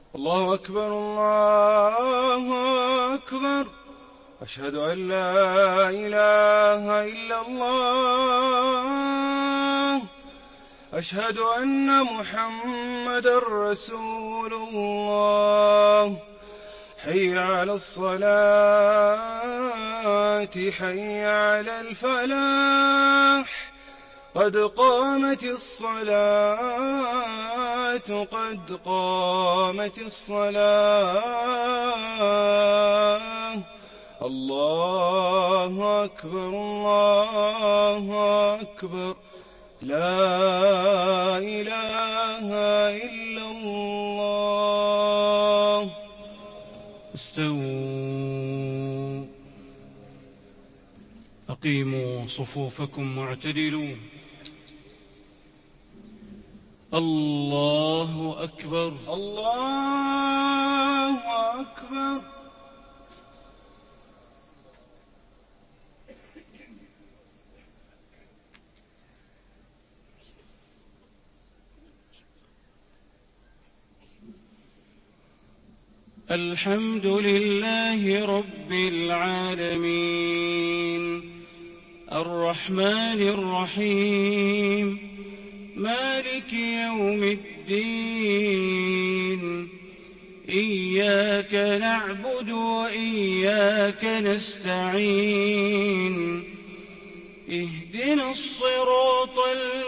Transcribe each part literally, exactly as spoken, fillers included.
الله أكبر الله أكبر. أشهد أن لا إله إلا الله. أشهد أن محمدًا رسول الله. حي على الصلاة حي على الفلاح. قد قامت الصلاة قد قامت الصلاة. الله أكبر الله أكبر. لا إله إلا الله. استووا، أقيموا صفوفكم واعتدلوا. الله أكبر الله أكبر. الحمد لله رب العالمين، الرحمن الرحيم، مالك يوم الدين. إياك نعبد وإياك نستعين. اهدنا الصراط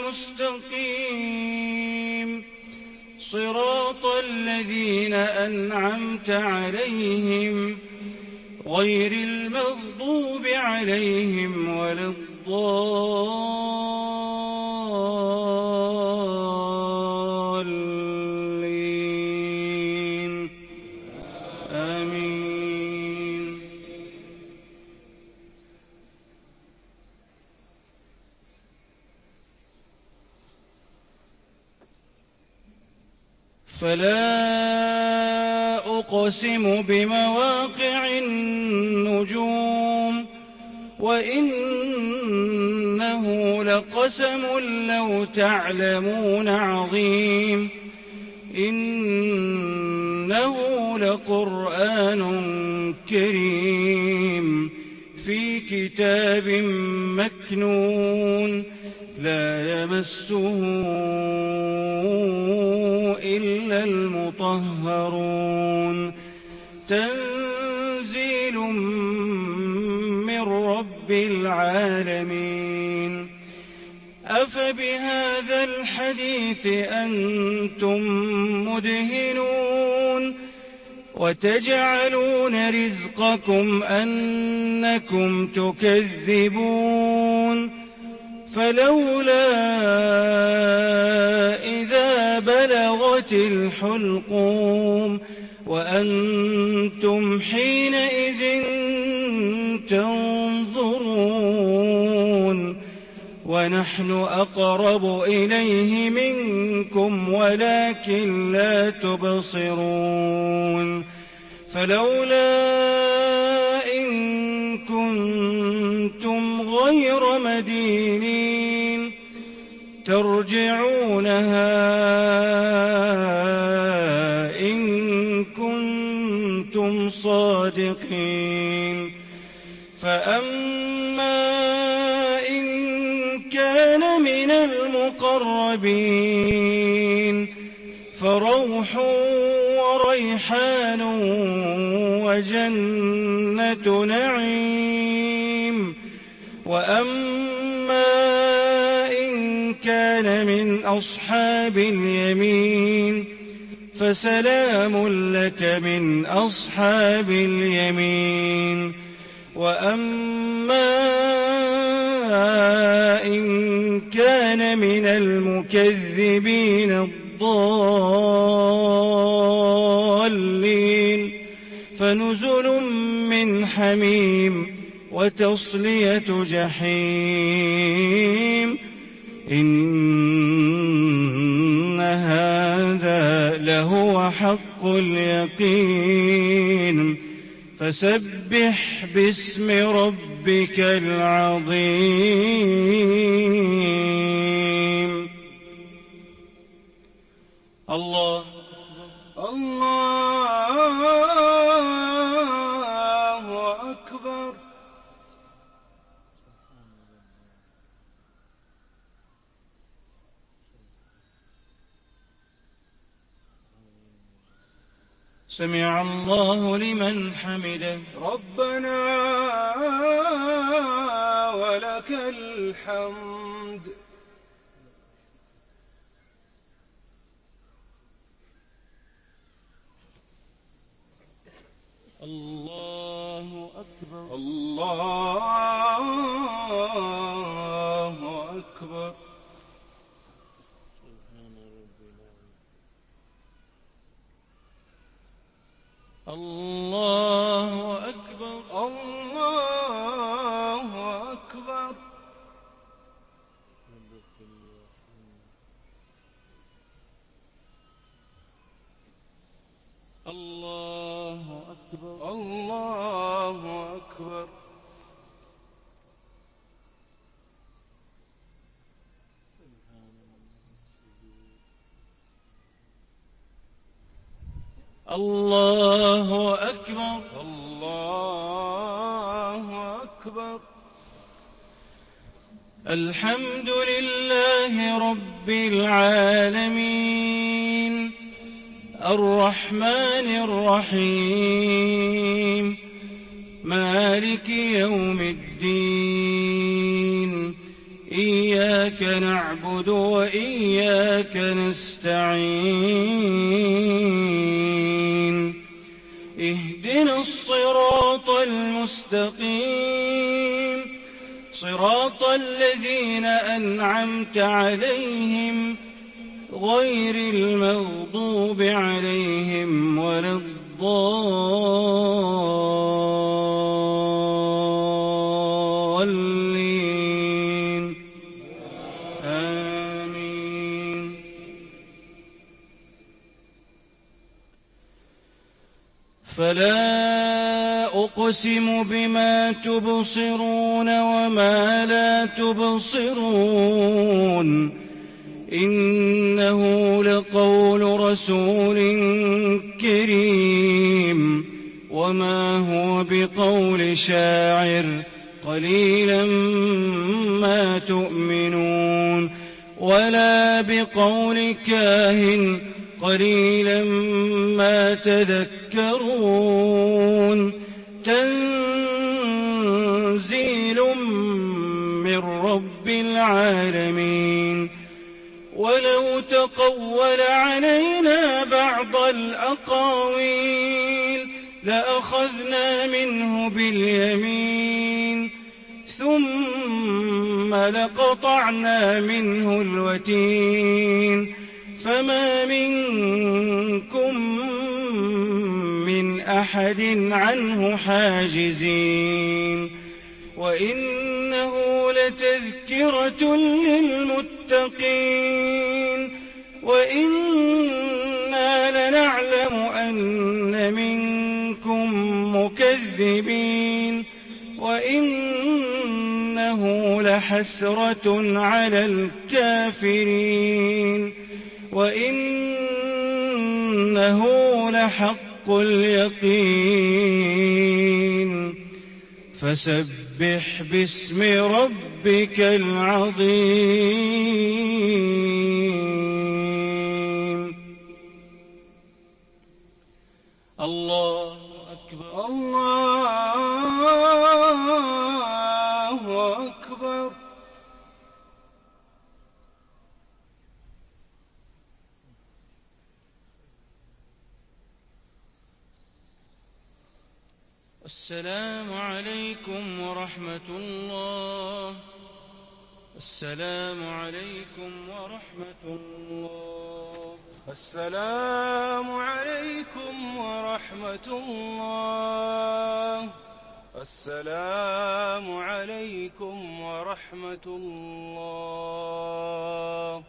المستقيم، صراط الذين أنعمت عليهم غير المغضوب عليهم ولا الضالين. آمين. فلا أقسم بمواقع النجوم، وإنه لقسم لو تعلمون عظيم. إنه لقرآن كريم في كتاب مكنون لا يمسه إلا المطهرون. تنزيل من رب العالمين. أفبهذا الحديث أنتم مدهنون، وتجعلون رزقكم أنكم تكذبون. فلولا إذا بلغت الحلقوم وأنتم حينئذ تنظرون، ونحن أقرب إليه منكم ولكن لا تبصرون. فلولا إن كنتم غير مدينين ترجعونها إن كنتم صادقين. فأما إن كان من المقربين فروح وريحان وجنة نعيم. وأما إن كان من أصحاب اليمين فسلام لك من أصحاب اليمين. وأما إن كان من المكذبين الضالين فنزل من حميم وتصلية جحيم. إن هذا لهو حق اليقين. فسبح باسم ربك العظيم. الله الله سمع الله لمن حمده. ربنا ولك الحمد. الله أكبر. الله أكبر. الله أكبر. الله أكبر. الله أكبر. الله أكبر. الله أكبر. الله أكبر. الحمد لله رب العالمين الرحمن الرحيم مالك يوم الدين إياك نعبد وإياك نستعين اهدنا الصراط المستقيم صراط الذين أنعمت عليهم غير المغضوب عليهم ولا الضالين آمين. فلا أقسم بما تبصرون وما لا تبصرون إنه لقول رسول كريم وما هو بقول شاعر قليلا ما تؤمنون ولا بقول كاهن قليلا ما تذكرون تنزيل من رب العالمين. ولو تقول علينا بعض الأقاويل لأخذنا منه باليمين ثم لقطعنا منه الوتين فما منكم من أحد عنه حاجزين. وإنه لتذكرة للمتقين وإنا لنعلم أن منكم مكذبين وإنه لحسرة على الكافرين وإنه لحق اليقين. فسبح باسم ربك العظيم. الله أكبر. الله أكبر. السلام عليكم ورحمة الله. السلام عليكم ورحمة الله. السلام عليكم ورحمة الله. السلام عليكم ورحمة الله.